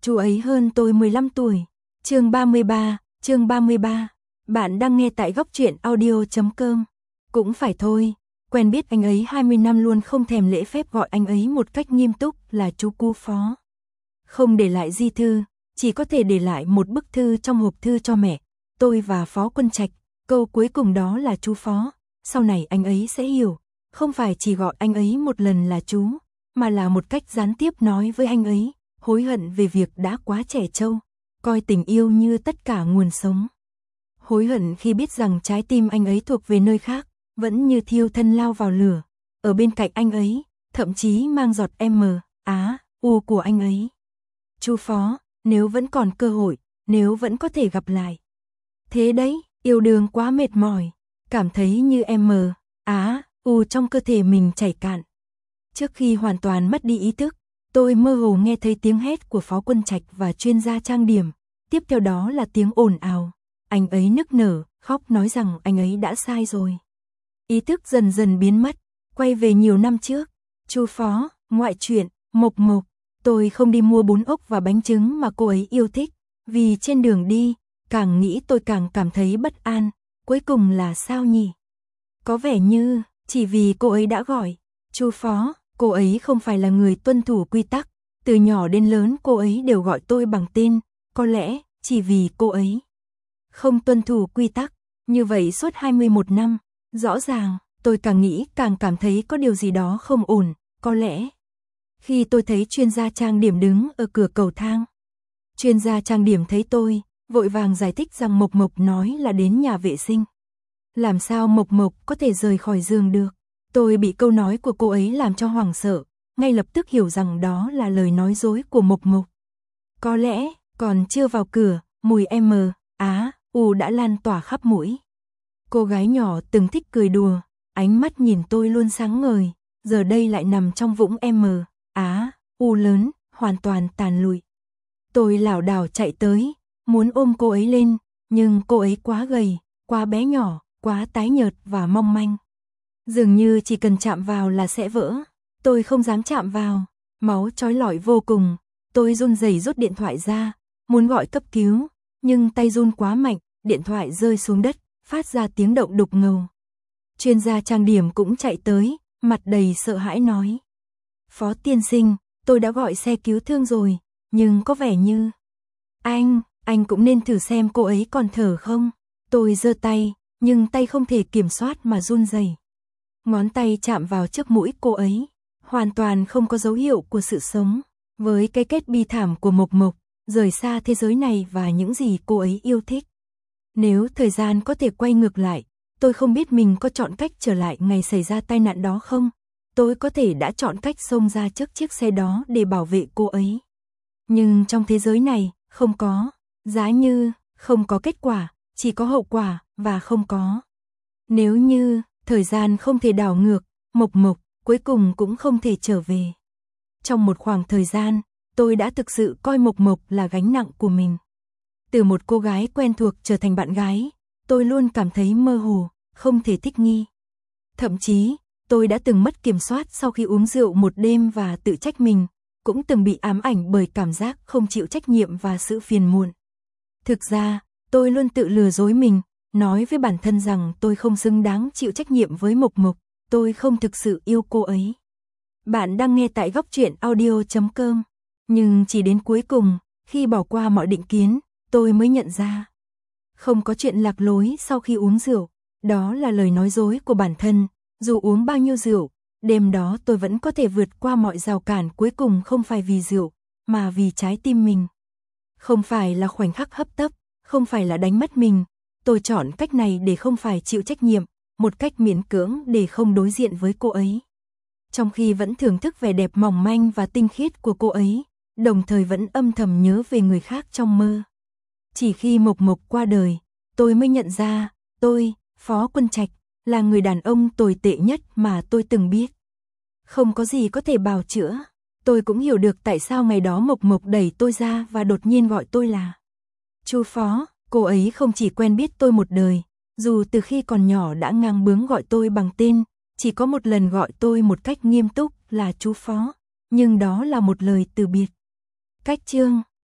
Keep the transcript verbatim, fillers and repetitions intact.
Chú ấy hơn tôi mười lăm tuổi. Chương ba mươi ba, chương ba mươi ba. Bạn đang nghe tại góc truyện audio chấm com. Cũng phải thôi, quen biết anh ấy hai mươi năm luôn không thèm lễ phép gọi anh ấy một cách nghiêm túc là chú cu Phó. Không để lại di thư, chỉ có thể để lại một bức thư trong hộp thư cho mẹ, tôi và Phó Quân Trạch, câu cuối cùng đó là chú Phó. Sau này anh ấy sẽ hiểu, không phải chỉ gọi anh ấy một lần là chú, mà là một cách gián tiếp nói với anh ấy, hối hận về việc đã quá trẻ trâu, coi tình yêu như tất cả nguồn sống. Hối hận khi biết rằng trái tim anh ấy thuộc về nơi khác, vẫn như thiêu thân lao vào lửa, ở bên cạnh anh ấy, thậm chí mang giọt M, Á, U của anh ấy. Chú Phó, nếu vẫn còn cơ hội, nếu vẫn có thể gặp lại. Thế đấy, yêu đương quá mệt mỏi, cảm thấy như M, Á, U trong cơ thể mình chảy cạn. Trước khi hoàn toàn mất đi ý thức, tôi mơ hồ nghe thấy tiếng hét của Phó Quân Trạch và chuyên gia trang điểm, tiếp theo đó là tiếng ồn ào. Anh ấy nức nở, khóc nói rằng anh ấy đã sai rồi. Ý thức dần dần biến mất, quay về nhiều năm trước. Chú Phó, ngoại truyện, Mộc Mộc. Tôi không đi mua bún ốc và bánh trứng mà cô ấy yêu thích, vì trên đường đi, càng nghĩ tôi càng cảm thấy bất an. Cuối cùng là sao nhỉ? Có vẻ như, chỉ vì cô ấy đã gọi, chú Phó, cô ấy không phải là người tuân thủ quy tắc. Từ nhỏ đến lớn cô ấy đều gọi tôi bằng tên, có lẽ chỉ vì cô ấy không tuân thủ quy tắc, như vậy suốt hai mươi mốt năm, rõ ràng, tôi càng nghĩ càng cảm thấy có điều gì đó không ổn, có lẽ. Khi tôi thấy chuyên gia trang điểm đứng ở cửa cầu thang, chuyên gia trang điểm thấy tôi, vội vàng giải thích rằng Mộc Mộc nói là đến nhà vệ sinh. Làm sao Mộc Mộc có thể rời khỏi giường được? Tôi bị câu nói của cô ấy làm cho hoảng sợ, ngay lập tức hiểu rằng đó là lời nói dối của Mộc Mộc. Có lẽ, còn chưa vào cửa, mùi M, Á, U đã lan tỏa khắp mũi. Cô gái nhỏ từng thích cười đùa, ánh mắt nhìn tôi luôn sáng ngời, giờ đây lại nằm trong vũng M, Á, U lớn, hoàn toàn tàn lụi. Tôi lảo đảo chạy tới, muốn ôm cô ấy lên, nhưng cô ấy quá gầy, quá bé nhỏ, quá tái nhợt và mong manh. Dường như chỉ cần chạm vào là sẽ vỡ. Tôi không dám chạm vào, máu chói lọi vô cùng. Tôi run rẩy rút điện thoại ra, muốn gọi cấp cứu, nhưng tay run quá mạnh, điện thoại rơi xuống đất, phát ra tiếng động đục ngầu. Chuyên gia trang điểm cũng chạy tới, mặt đầy sợ hãi nói: Phó tiên sinh, tôi đã gọi xe cứu thương rồi, nhưng có vẻ như... Anh, anh cũng nên thử xem cô ấy còn thở không? Tôi giơ tay, nhưng tay không thể kiểm soát mà run rẩy. Ngón tay chạm vào trước mũi cô ấy, hoàn toàn không có dấu hiệu của sự sống. Với cái kết bi thảm của Mộc Mộc, rời xa thế giới này và những gì cô ấy yêu thích. Nếu thời gian có thể quay ngược lại, tôi không biết mình có chọn cách trở lại ngày xảy ra tai nạn đó không? Tôi có thể đã chọn cách xông ra trước chiếc xe đó để bảo vệ cô ấy. Nhưng trong thế giới này, không có, giá như, không có kết quả, chỉ có hậu quả, và không có. Nếu như, thời gian không thể đảo ngược, Mộc Mộc, cuối cùng cũng không thể trở về. Trong một khoảng thời gian, tôi đã thực sự coi Mộc Mộc là gánh nặng của mình. Từ một cô gái quen thuộc trở thành bạn gái, tôi luôn cảm thấy mơ hồ, không thể thích nghi. Thậm chí, tôi đã từng mất kiểm soát sau khi uống rượu một đêm và tự trách mình, cũng từng bị ám ảnh bởi cảm giác không chịu trách nhiệm và sự phiền muộn. Thực ra, tôi luôn tự lừa dối mình, nói với bản thân rằng tôi không xứng đáng chịu trách nhiệm với Mộc Mộc, tôi không thực sự yêu cô ấy. Bạn đang nghe tại góc truyện audio chấm com. Nhưng chỉ đến cuối cùng, khi bỏ qua mọi định kiến, tôi mới nhận ra. Không có chuyện lạc lối sau khi uống rượu, đó là lời nói dối của bản thân. Dù uống bao nhiêu rượu, đêm đó tôi vẫn có thể vượt qua mọi rào cản, cuối cùng không phải vì rượu, mà vì trái tim mình. Không phải là khoảnh khắc hấp tấp, không phải là đánh mất mình. Tôi chọn cách này để không phải chịu trách nhiệm, một cách miễn cưỡng để không đối diện với cô ấy. Trong khi vẫn thưởng thức vẻ đẹp mỏng manh và tinh khiết của cô ấy, đồng thời vẫn âm thầm nhớ về người khác trong mơ. Chỉ khi Mộc Mộc qua đời, tôi mới nhận ra, tôi, Phó Quân Trạch, là người đàn ông tồi tệ nhất mà tôi từng biết. Không có gì có thể bào chữa. Tôi cũng hiểu được tại sao ngày đó Mộc Mộc đẩy tôi ra và đột nhiên gọi tôi là chú Phó. Cô ấy không chỉ quen biết tôi một đời, dù từ khi còn nhỏ đã ngang bướng gọi tôi bằng tên, chỉ có một lần gọi tôi một cách nghiêm túc là chú Phó, nhưng đó là một lời từ biệt. Cách chương